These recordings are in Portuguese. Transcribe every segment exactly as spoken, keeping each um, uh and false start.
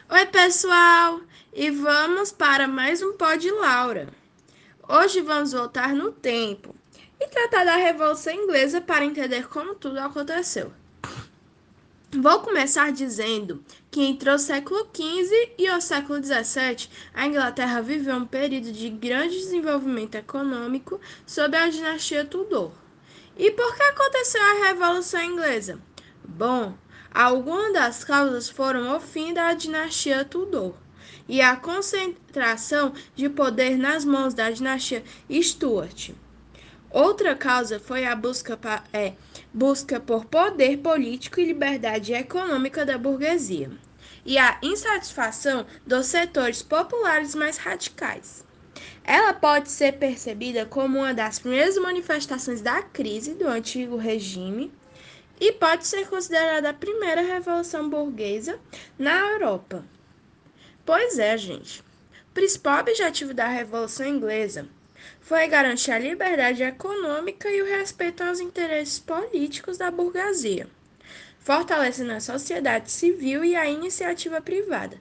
Oi, pessoal! E vamos para mais um Pod Laura. Hoje vamos voltar no tempo e tratar da Revolução Inglesa para entender como tudo aconteceu. Vou começar dizendo que entre o século quinze e o século dezessete, a Inglaterra viveu um período de grande desenvolvimento econômico sob a dinastia Tudor. E por que aconteceu a Revolução Inglesa? Bom, algumas das causas foram o fim da dinastia Tudor e a concentração de poder nas mãos da dinastia Stuart. Outra causa foi a busca, pa, é, busca por poder político e liberdade econômica da burguesia, e a insatisfação dos setores populares mais radicais. Ela pode ser percebida como uma das primeiras manifestações da crise do antigo regime e pode ser considerada a primeira revolução burguesa na Europa. Pois é, gente. O principal objetivo da Revolução Inglesa foi garantir a liberdade econômica e o respeito aos interesses políticos da burguesia, fortalecendo a sociedade civil e a iniciativa privada.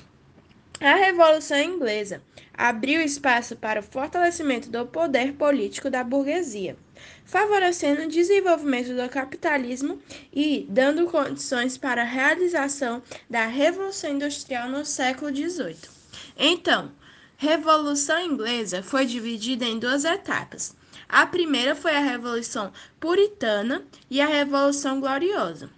A Revolução Inglesa abriu espaço para o fortalecimento do poder político da burguesia, favorecendo o desenvolvimento do capitalismo e dando condições para a realização da Revolução Industrial no século dezoito. Então, Revolução Inglesa foi dividida em duas etapas. A primeira foi a Revolução Puritana e a Revolução Gloriosa.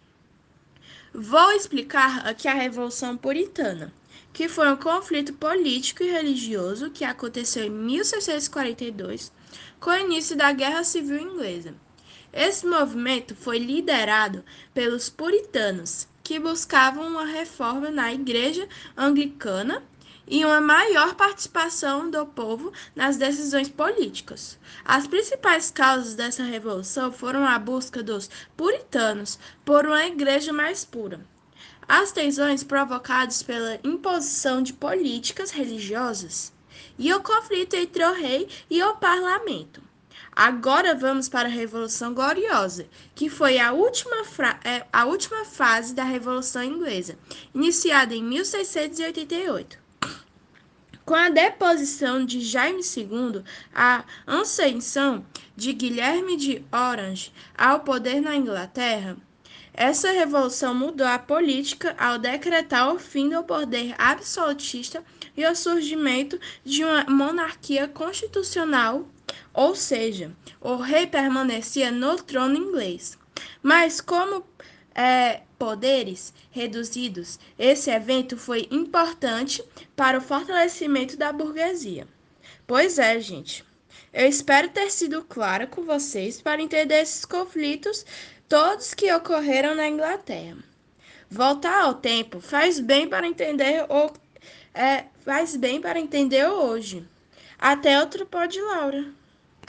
Vou explicar aqui a Revolução Puritana, que foi um conflito político e religioso que aconteceu em mil seiscentos e quarenta e dois, com o início da Guerra Civil Inglesa. Esse movimento foi liderado pelos puritanos, que buscavam uma reforma na Igreja Anglicana e uma maior participação do povo nas decisões políticas. As principais causas dessa revolução foram a busca dos puritanos por uma igreja mais pura, as tensões provocadas pela imposição de políticas religiosas e o conflito entre o rei e o parlamento. Agora vamos para a Revolução Gloriosa, que foi a última, é, a última fase da Revolução Inglesa, iniciada em mil seiscentos e oitenta e oito. Com a deposição de Jaime segundo, a ascensão de Guilherme de Orange ao poder na Inglaterra, essa revolução mudou a política ao decretar o fim do poder absolutista e o surgimento de uma monarquia constitucional, ou seja, o rei permanecia no trono inglês. Mas como é, poderes reduzidos, esse evento foi importante para o fortalecimento da burguesia. Pois é, gente. Eu espero ter sido clara com vocês para entender esses conflitos todos que ocorreram na Inglaterra. Voltar ao tempo faz bem para entender o é, faz bem para entender hoje. Até outro pod, Laura.